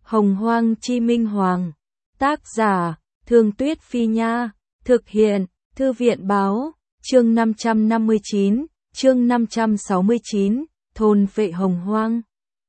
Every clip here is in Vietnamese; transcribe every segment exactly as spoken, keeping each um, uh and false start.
Hồng Hoang Chi Minh Hoàng. Tác giả, Thương Tuyết Phi Nha. Thực hiện, Thư viện Báo. Chương năm trăm năm mươi chín, chương năm trăm sáu mươi chín, thôn vệ Hồng Hoang.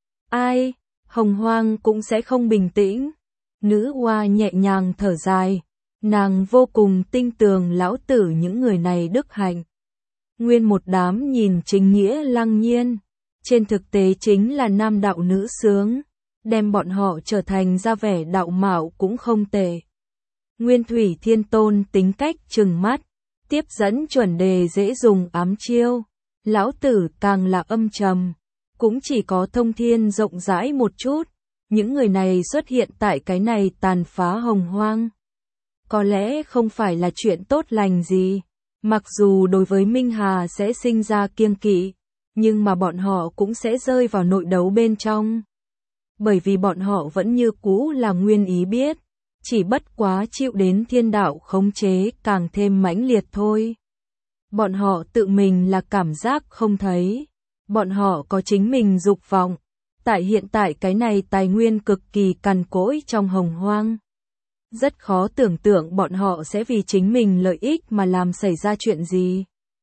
Ai, Hồng Hoang cũng sẽ không bình tĩnh. Nữ oa nhẹ nhàng thở dài. Nàng vô cùng tinh tường lão tử những người này đức hạnh. Nguyên một đám nhìn chính nghĩa lăng nhiên. Trên thực tế chính là nam đạo nữ sướng. Đem bọn họ trở thành ra vẻ đạo mạo cũng không tệ. Nguyên Thủy Thiên Tôn tính cách trừng mắt. Tiếp dẫn chuẩn đề dễ dùng ám chiêu. Lão tử càng là âm trầm. Cũng chỉ có thông thiên rộng rãi một chút. Những người này xuất hiện tại cái này tàn phá Hồng Hoang. Có lẽ không phải là chuyện tốt lành gì. Mặc dù đối với Minh Hà sẽ sinh ra kiêng kỵ, nhưng mà bọn họ cũng sẽ rơi vào nội đấu bên trong. Bởi vì bọn họ vẫn như cũ là nguyên ý biết, chỉ bất quá chịu đến thiên đạo khống chế càng thêm mãnh liệt thôi. Bọn họ tự mình là cảm giác không thấy. Bọn họ có chính mình dục vọng. Tại hiện tại cái này tài nguyên cực kỳ cằn cỗi trong Hồng Hoang. Rất khó tưởng tượng bọn họ sẽ vì chính mình lợi ích mà làm xảy ra chuyện gì.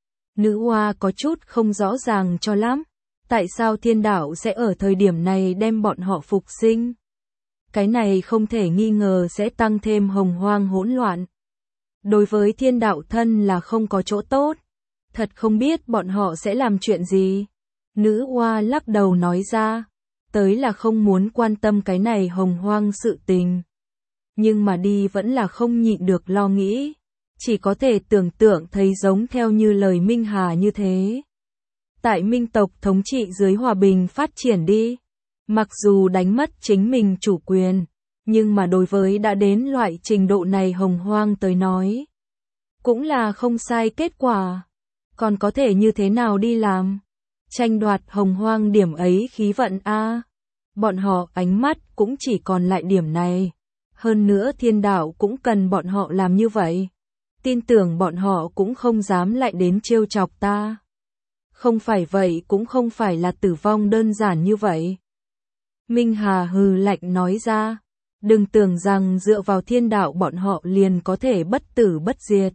Nữ oa có chút không rõ ràng cho lắm. Tại sao thiên đạo sẽ ở thời điểm này đem bọn họ phục sinh? Cái này không thể nghi ngờ sẽ tăng thêm Hồng Hoang hỗn loạn. Đối với thiên đạo thân là không có chỗ tốt. Thật không biết bọn họ sẽ làm chuyện gì. Nữ oa lắc đầu nói ra. Tới là không muốn quan tâm cái này Hồng Hoang sự tình. Nhưng mà đi vẫn là không nhịn được lo nghĩ. Chỉ có thể tưởng tượng thấy giống theo như lời Minh Hà như thế. Tại Minh tộc thống trị dưới hòa bình phát triển đi. Mặc dù đánh mất chính mình chủ quyền. Nhưng mà đối với đã đến loại trình độ này Hồng Hoang tới nói. Cũng là không sai kết quả. Còn có thể như thế nào đi làm? Tranh đoạt Hồng Hoang điểm ấy khí vận a. Bọn họ ánh mắt cũng chỉ còn lại điểm này. Hơn nữa thiên đạo cũng cần bọn họ làm như vậy. Tin tưởng bọn họ cũng không dám lại đến trêu chọc ta. Không phải vậy cũng không phải là tử vong đơn giản như vậy. Minh Hà hừ lạnh nói ra. Đừng tưởng rằng dựa vào thiên đạo bọn họ liền có thể bất tử bất diệt.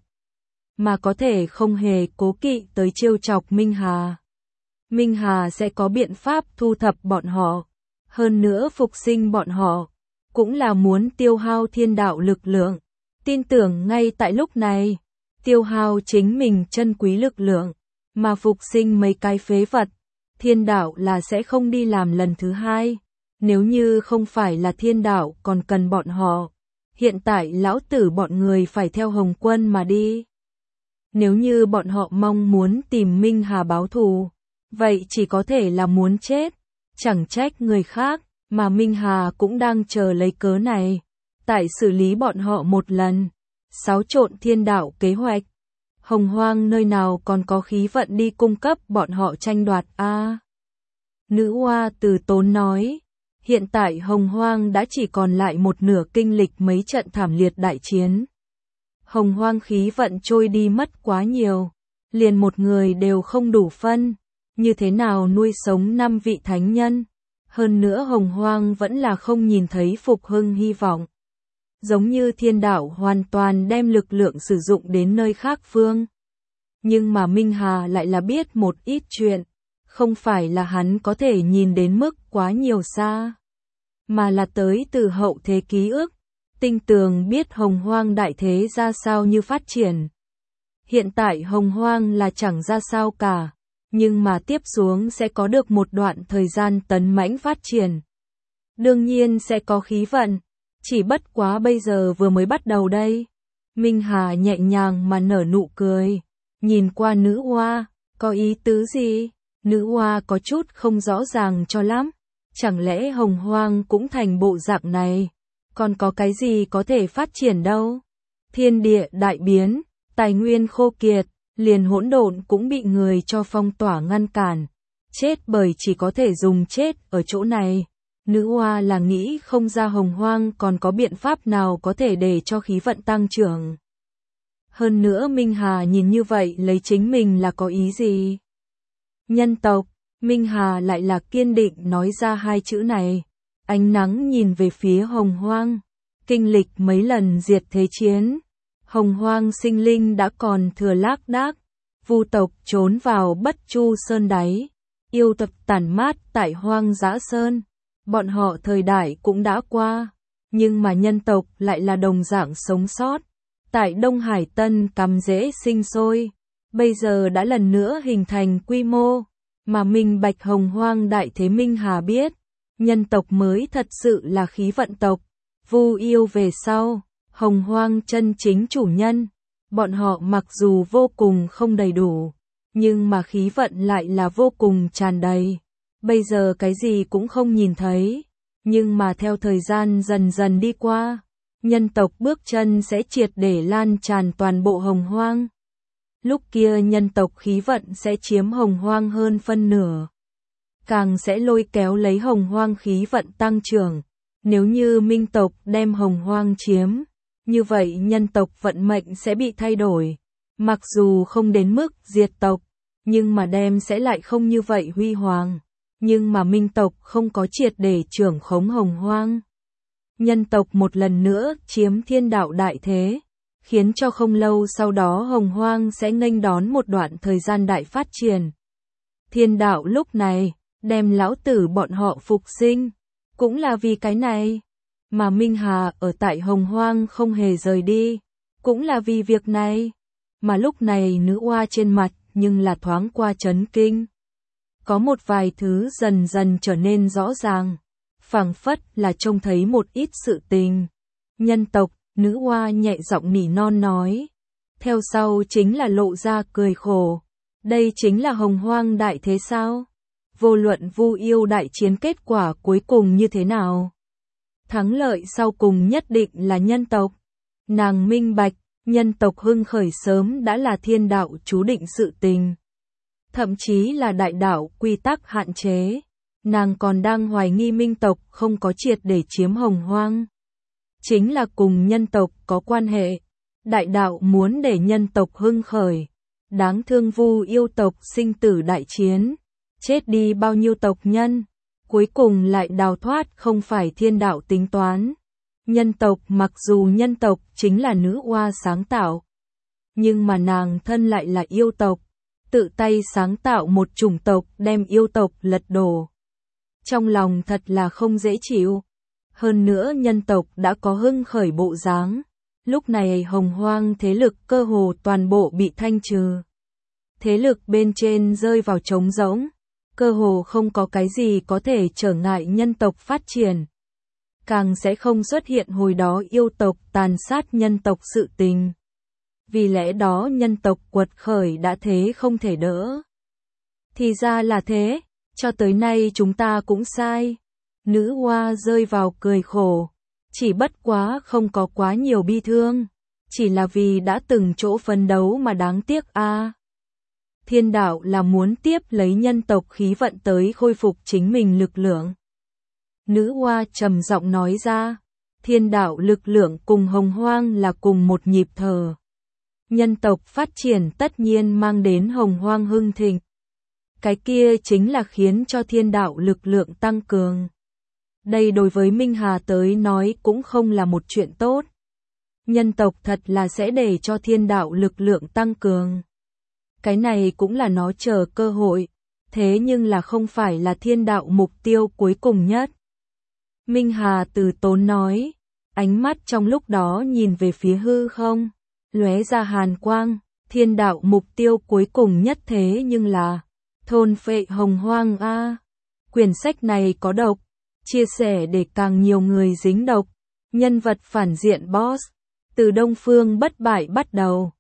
Mà có thể không hề cố kỵ tới trêu chọc Minh Hà. Minh Hà sẽ có biện pháp thu thập bọn họ. Hơn nữa phục sinh bọn họ. Cũng là muốn tiêu hao thiên đạo lực lượng. Tin tưởng ngay tại lúc này. Tiêu hao chính mình chân quý lực lượng. Mà phục sinh mấy cái phế vật. Thiên đạo là sẽ không đi làm lần thứ hai. Nếu như không phải là thiên đạo còn cần bọn họ. Hiện tại lão tử bọn người phải theo Hồng Quân mà đi. Nếu như bọn họ mong muốn tìm Minh Hà báo thù. Vậy chỉ có thể là muốn chết. Chẳng trách người khác. Mà Minh Hà cũng đang chờ lấy cớ này. Tại xử lý bọn họ một lần. Xáo trộn thiên đạo kế hoạch. Hồng Hoang nơi nào còn có khí vận đi cung cấp bọn họ tranh đoạt a. À, nữ oa từ tốn nói. Hiện tại Hồng Hoang đã chỉ còn lại một nửa kinh lịch mấy trận thảm liệt đại chiến. Hồng Hoang khí vận trôi đi mất quá nhiều. Liền một người đều không đủ phân. Như thế nào nuôi sống năm vị thánh nhân? Hơn nữa Hồng Hoang vẫn là không nhìn thấy phục hưng hy vọng. Giống như thiên đạo hoàn toàn đem lực lượng sử dụng đến nơi khác phương. Nhưng mà Minh Hà lại là biết một ít chuyện. Không phải là hắn có thể nhìn đến mức quá nhiều xa. Mà là tới từ hậu thế ký ức. Tinh tường biết Hồng Hoang đại thế ra sao như phát triển. Hiện tại Hồng Hoang là chẳng ra sao cả. Nhưng mà tiếp xuống sẽ có được một đoạn thời gian tấn mãnh phát triển. Đương nhiên sẽ có khí vận. Chỉ bất quá bây giờ vừa mới bắt đầu đây. Minh Hà nhẹ nhàng mà nở nụ cười. Nhìn qua nữ oa, có ý tứ gì? Nữ oa có chút không rõ ràng cho lắm. Chẳng lẽ Hồng Hoang cũng thành bộ dạng này? Còn có cái gì có thể phát triển đâu? Thiên địa đại biến, tài nguyên khô kiệt. Liền hỗn độn cũng bị người cho phong tỏa ngăn cản. Chết bởi chỉ có thể dùng chết ở chỗ này. Nữ oa là nghĩ không ra Hồng Hoang còn có biện pháp nào có thể để cho khí vận tăng trưởng. Hơn nữa Minh Hà nhìn như vậy lấy chính mình là có ý gì? Nhân tộc, Minh Hà lại là kiên định nói ra hai chữ này. Ánh nắng nhìn về phía Hồng Hoang, kinh lịch mấy lần diệt thế chiến. Hồng Hoang sinh linh đã còn thừa lác đác, vu tộc trốn vào Bất Chu Sơn đáy, yêu tộc tản mát tại Hoang Dã Sơn. Bọn họ thời đại cũng đã qua, nhưng mà nhân tộc lại là đồng dạng sống sót. Tại Đông Hải Tân cắm rễ sinh sôi, bây giờ đã lần nữa hình thành quy mô, mà minh bạch Hồng Hoang đại thế Minh Hà biết, nhân tộc mới thật sự là khí vận tộc. Vu yêu về sau, Hồng Hoang chân chính chủ nhân, bọn họ mặc dù vô cùng không đầy đủ, nhưng mà khí vận lại là vô cùng tràn đầy. Bây giờ cái gì cũng không nhìn thấy, nhưng mà theo thời gian dần dần đi qua, nhân tộc bước chân sẽ triệt để lan tràn toàn bộ Hồng Hoang. Lúc kia nhân tộc khí vận sẽ chiếm Hồng Hoang hơn phân nửa, càng sẽ lôi kéo lấy Hồng Hoang khí vận tăng trưởng. Nếu như Minh tộc đem Hồng Hoang chiếm, như vậy nhân tộc vận mệnh sẽ bị thay đổi. Mặc dù không đến mức diệt tộc, nhưng mà đem sẽ lại không như vậy huy hoàng. Nhưng mà Minh tộc không có triệt để trưởng khống Hồng Hoang. Nhân tộc một lần nữa chiếm thiên đạo đại thế, khiến cho không lâu sau đó Hồng Hoang sẽ nghênh đón một đoạn thời gian đại phát triển. Thiên đạo lúc này, đem lão tử bọn họ phục sinh, cũng là vì cái này. Mà Minh Hà ở tại Hồng Hoang không hề rời đi, cũng là vì việc này. Mà lúc này nữ oa trên mặt nhưng là thoáng qua chấn kinh. Có một vài thứ dần dần trở nên rõ ràng, phảng phất là trông thấy một ít sự tình. Nhân tộc, nữ oa nhẹ giọng nỉ non nói. Theo sau chính là lộ ra cười khổ. Đây chính là Hồng Hoang đại thế sao? Vô luận vu yêu đại chiến kết quả cuối cùng như thế nào? Thắng lợi sau cùng nhất định là nhân tộc. Nàng minh bạch, nhân tộc hưng khởi sớm đã là thiên đạo chú định sự tình. Thậm chí là đại đạo quy tắc hạn chế. Nàng còn đang hoài nghi Minh tộc không có triệt để chiếm Hồng Hoang. Chính là cùng nhân tộc có quan hệ. Đại đạo muốn để nhân tộc hưng khởi. Đáng thương vu yêu tộc sinh tử đại chiến. Chết đi bao nhiêu tộc nhân. Cuối cùng lại đào thoát không phải thiên đạo tính toán. Nhân tộc mặc dù nhân tộc chính là nữ oa sáng tạo. Nhưng mà nàng thân lại là yêu tộc. Tự tay sáng tạo một chủng tộc đem yêu tộc lật đổ. Trong lòng thật là không dễ chịu. Hơn nữa nhân tộc đã có hưng khởi bộ dáng. Lúc này Hồng Hoang thế lực cơ hồ toàn bộ bị thanh trừ. Thế lực bên trên rơi vào trống rỗng. Cơ hồ không có cái gì có thể trở ngại nhân tộc phát triển. Càng sẽ không xuất hiện hồi đó yêu tộc tàn sát nhân tộc sự tình. Vì lẽ đó nhân tộc quật khởi đã thế không thể đỡ. Thì ra là thế, cho tới nay chúng ta cũng sai. Nữ oa rơi vào cười khổ. Chỉ bất quá không có quá nhiều bi thương. Chỉ là vì đã từng chỗ phấn đấu mà đáng tiếc a. À. Thiên đạo là muốn tiếp lấy nhân tộc khí vận tới khôi phục chính mình lực lượng. Nữ oa trầm giọng nói ra. Thiên đạo lực lượng cùng Hồng Hoang là cùng một nhịp thở. Nhân tộc phát triển tất nhiên mang đến Hồng Hoang hưng thịnh. Cái kia chính là khiến cho thiên đạo lực lượng tăng cường. Đây đối với Minh Hà tới nói cũng không là một chuyện tốt. Nhân tộc thật là sẽ để cho thiên đạo lực lượng tăng cường. Cái này cũng là nó chờ cơ hội. Thế nhưng là không phải là thiên đạo mục tiêu cuối cùng nhất. Minh Hà từ tốn nói. Ánh mắt trong lúc đó nhìn về phía hư không. Lóe ra hàn quang. Thiên đạo mục tiêu cuối cùng nhất thế nhưng là thôn phệ Hồng Hoang a. Quyển sách này có độc. Chia sẻ để càng nhiều người dính độc. Nhân vật phản diện boss. Từ Đông Phương bất bại bắt đầu.